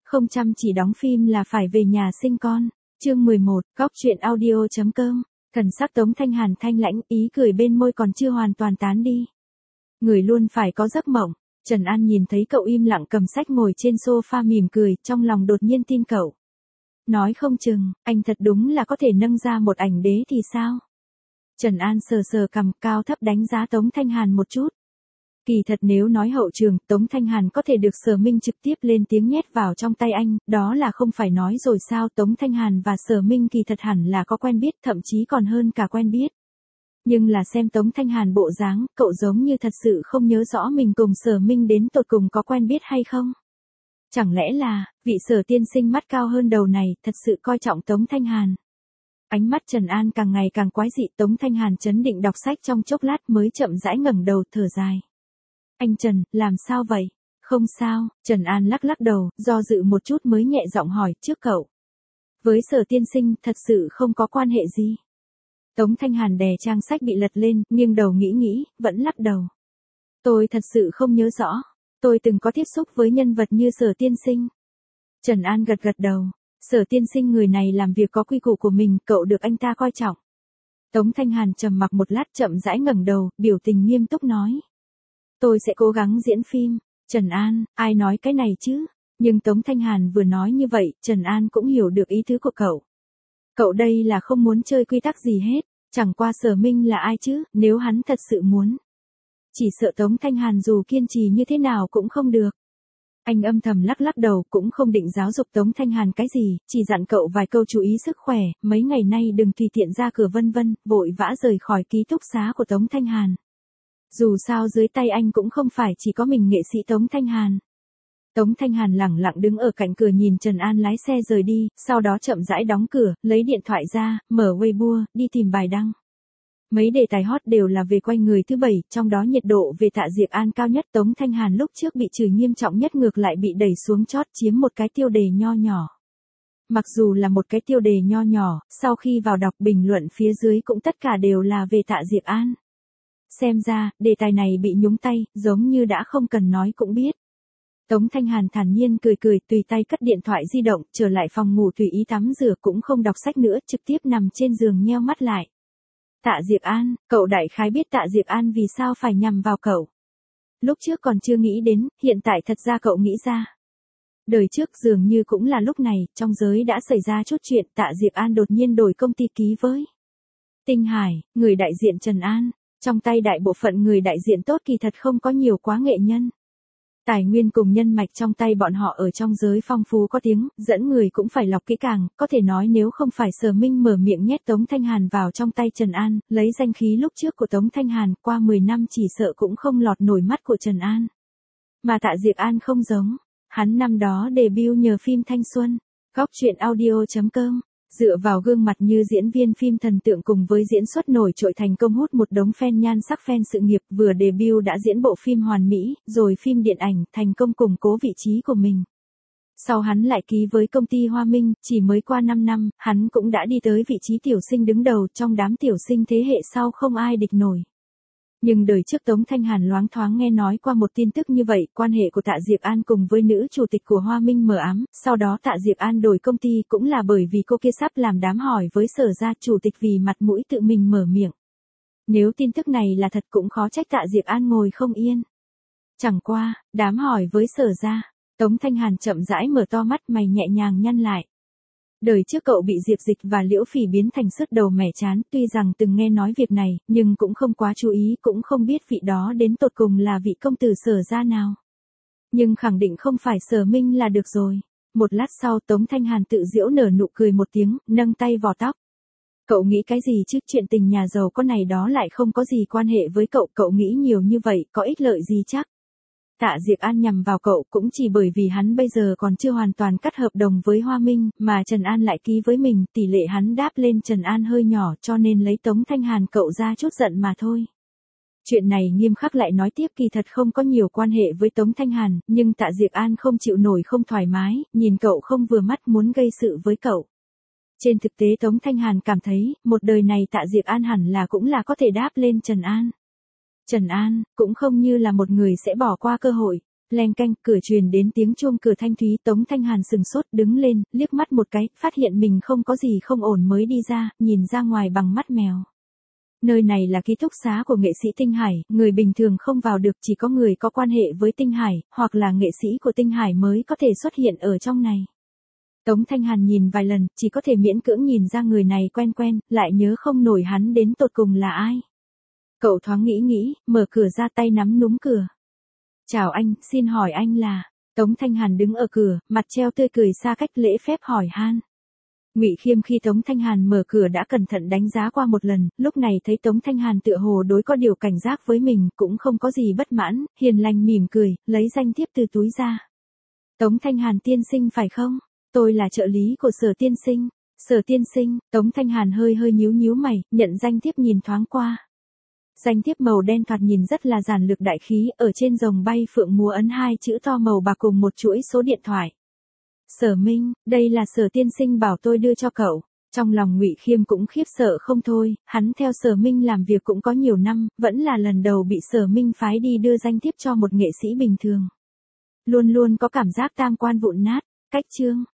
Không chăm chỉ đóng phim là phải về nhà sinh con. Chương 11, góc truyện audio.com. Thần sắc Tống Thanh Hàn thanh lãnh, ý cười bên môi còn chưa hoàn toàn tán đi. Người luôn phải có giấc mộng. Trần An nhìn thấy cậu im lặng cầm sách ngồi trên sofa mỉm cười, trong lòng đột nhiên tin cậu. Nói không chừng, anh thật đúng là có thể nâng ra một ảnh đế thì sao? Trần An sờ sờ cằm, cao thấp đánh giá Tống Thanh Hàn một chút. Kỳ thật nếu nói hậu trường, Tống Thanh Hàn có thể được Sở Minh trực tiếp lên tiếng nhét vào trong tay anh, đó là không phải nói rồi sao? Tống Thanh Hàn và Sở Minh kỳ thật hẳn là có quen biết, thậm chí còn hơn cả quen biết. Nhưng là xem Tống Thanh Hàn bộ dáng, cậu giống như thật sự không nhớ rõ mình cùng Sở Minh đến tột cùng có quen biết hay không? Chẳng lẽ là, vị Sở tiên sinh mắt cao hơn đầu này, thật sự coi trọng Tống Thanh Hàn? Ánh mắt Trần An càng ngày càng quái dị, Tống Thanh Hàn trấn định đọc sách trong chốc lát mới chậm rãi ngẩng đầu thở dài. Anh Trần, làm sao vậy? Không sao, Trần An lắc lắc đầu, do dự một chút mới nhẹ giọng hỏi, trước cậu. Với Sở tiên sinh, thật sự không có quan hệ gì. Tống Thanh Hàn đè trang sách bị lật lên, nghiêng đầu nghĩ, vẫn lắc đầu. Tôi thật sự không nhớ rõ. Tôi từng có tiếp xúc với nhân vật như Sở tiên sinh. Trần An gật gật đầu. Sở tiên sinh người này làm việc có quy củ của mình, cậu được anh ta coi trọng. Tống Thanh Hàn trầm mặc một lát chậm rãi ngẩng đầu, biểu tình nghiêm túc nói. Tôi sẽ cố gắng diễn phim. Trần An, ai nói cái này chứ? Nhưng Tống Thanh Hàn vừa nói như vậy, Trần An cũng hiểu được ý tứ của cậu. Cậu đây là không muốn chơi quy tắc gì hết, chẳng qua Sở Minh là ai chứ, nếu hắn thật sự muốn. Chỉ sợ Tống Thanh Hàn dù kiên trì như thế nào cũng không được. Anh âm thầm lắc lắc đầu, cũng không định giáo dục Tống Thanh Hàn cái gì, chỉ dặn cậu vài câu chú ý sức khỏe, mấy ngày nay đừng tùy tiện ra cửa vân vân, vội vã rời khỏi ký túc xá của Tống Thanh Hàn. Dù sao dưới tay anh cũng không phải chỉ có mình nghệ sĩ Tống Thanh Hàn. Tống Thanh Hàn lẳng lặng đứng ở cạnh cửa nhìn Trần An lái xe rời đi, sau đó chậm rãi đóng cửa, lấy điện thoại ra, mở Weibo, đi tìm bài đăng. Mấy đề tài hot đều là về quay người thứ bảy, trong đó nhiệt độ về Tạ Diệc An cao nhất. Tống Thanh Hàn lúc trước bị chửi nghiêm trọng nhất ngược lại bị đẩy xuống chót, chiếm một cái tiêu đề nho nhỏ. Mặc dù là một cái tiêu đề nho nhỏ, sau khi vào đọc bình luận phía dưới cũng tất cả đều là về Tạ Diệc An. Xem ra, đề tài này bị nhúng tay, giống như đã không cần nói cũng biết. Tống Thanh Hàn thản nhiên cười, tùy tay cất điện thoại di động, trở lại phòng ngủ tùy ý tắm rửa, cũng không đọc sách nữa, trực tiếp nằm trên giường nheo mắt lại. Tạ Diệc An, cậu đại khái biết Tạ Diệc An vì sao phải nhằm vào cậu. Lúc trước còn chưa nghĩ đến, hiện tại thật ra cậu nghĩ ra. Đời trước dường như cũng là lúc này, trong giới đã xảy ra chút chuyện, Tạ Diệc An đột nhiên đổi công ty ký với Tinh Hải, người đại diện Trần An. Trong tay đại bộ phận người đại diện tốt kỳ thật không có nhiều quá nghệ nhân. Tài nguyên cùng nhân mạch trong tay bọn họ ở trong giới phong phú có tiếng, dẫn người cũng phải lọc kỹ càng, có thể nói nếu không phải Sở Minh mở miệng nhét Tống Thanh Hàn vào trong tay Trần An, lấy danh khí lúc trước của Tống Thanh Hàn, qua 10 năm chỉ sợ cũng không lọt nổi mắt của Trần An. Mà Tạ Diệc An không giống, hắn năm đó debut nhờ phim Thanh Xuân. Góc truyện audio.com. Dựa vào gương mặt như diễn viên phim thần tượng cùng với diễn xuất nổi trội thành công hút một đống fan nhan sắc fan sự nghiệp, vừa debut đã diễn bộ phim hoàn mỹ, rồi phim điện ảnh, thành công củng cố vị trí của mình. Sau hắn lại ký với công ty Hoa Minh, chỉ mới qua 5 năm, hắn cũng đã đi tới vị trí tiểu sinh đứng đầu, trong đám tiểu sinh thế hệ sau không ai địch nổi. Nhưng đời trước Tống Thanh Hàn loáng thoáng nghe nói qua một tin tức như vậy, quan hệ của Tạ Diệc An cùng với nữ chủ tịch của Hoa Minh mờ ám, sau đó Tạ Diệc An đổi công ty cũng là bởi vì cô kia sắp làm đám hỏi với Sở gia, chủ tịch vì mặt mũi tự mình mở miệng. Nếu tin tức này là thật cũng khó trách Tạ Diệc An ngồi không yên. Chẳng qua, đám hỏi với Sở gia, Tống Thanh Hàn chậm rãi mở to mắt, mày nhẹ nhàng nhăn lại. Đời trước cậu bị Diệp Dịch và Liễu Phỉ biến thành sứt đầu mẻ chán, tuy rằng từng nghe nói việc này, nhưng cũng không quá chú ý, cũng không biết vị đó đến tột cùng là vị công tử Sở gia nào. Nhưng khẳng định không phải Sở Minh là được rồi. Một lát sau Tống Thanh Hàn tự giễu nở nụ cười một tiếng, nâng tay vò tóc. Cậu nghĩ cái gì chứ, chuyện tình nhà giàu có này đó lại không có gì quan hệ với cậu, cậu nghĩ nhiều như vậy, có ích lợi gì chắc. Tạ Diệc An nhằm vào cậu cũng chỉ bởi vì hắn bây giờ còn chưa hoàn toàn cắt hợp đồng với Hoa Minh, mà Trần An lại ký với mình, tỷ lệ hắn đáp lên Trần An hơi nhỏ cho nên lấy Tống Thanh Hàn cậu ra chút giận mà thôi. Chuyện này nghiêm khắc lại nói tiếp kỳ thật không có nhiều quan hệ với Tống Thanh Hàn, nhưng Tạ Diệc An không chịu nổi không thoải mái, nhìn cậu không vừa mắt muốn gây sự với cậu. Trên thực tế Tống Thanh Hàn cảm thấy, một đời này Tạ Diệc An hẳn là cũng là có thể đáp lên Trần An. Trần An, cũng không như là một người sẽ bỏ qua cơ hội. Leng keng, cửa truyền đến tiếng chuông cửa thanh thúy. Tống Thanh Hàn sừng sốt đứng lên, liếc mắt một cái, phát hiện mình không có gì không ổn mới đi ra, nhìn ra ngoài bằng mắt mèo. Nơi này là ký túc xá của nghệ sĩ Tinh Hải, người bình thường không vào được, chỉ có người có quan hệ với Tinh Hải, hoặc là nghệ sĩ của Tinh Hải mới có thể xuất hiện ở trong này. Tống Thanh Hàn nhìn vài lần, chỉ có thể miễn cưỡng nhìn ra người này quen quen, lại nhớ không nổi hắn đến tột cùng là ai. Cậu thoáng nghĩ, mở cửa ra, tay nắm núm cửa. Chào anh, xin hỏi anh là... Tống Thanh Hàn đứng ở cửa, mặt treo tươi cười xa cách lễ phép hỏi han. Ngụy Khiêm khi Tống Thanh Hàn mở cửa đã cẩn thận đánh giá qua một lần, lúc này thấy Tống Thanh Hàn tựa hồ đối có điều cảnh giác với mình, cũng không có gì bất mãn, hiền lành mỉm cười, lấy danh thiếp từ túi ra. Tống Thanh Hàn tiên sinh phải không? Tôi là trợ lý của Sở tiên sinh. Sở tiên sinh, Tống Thanh Hàn hơi nhíu mày, nhận danh thiếp nhìn thoáng qua. Danh thiếp màu đen thoạt nhìn rất là giản lược đại khí, ở trên rồng bay phượng múa ấn 2 chữ to màu bạc cùng một chuỗi số điện thoại. Sở Minh, đây là Sở tiên sinh bảo tôi đưa cho cậu. Trong lòng Ngụy Khiêm cũng khiếp sợ không thôi, hắn theo Sở Minh làm việc cũng có nhiều năm, vẫn là lần đầu bị Sở Minh phái đi đưa danh thiếp cho một nghệ sĩ bình thường. Luôn có cảm giác tam quan vụn nát. Cách chương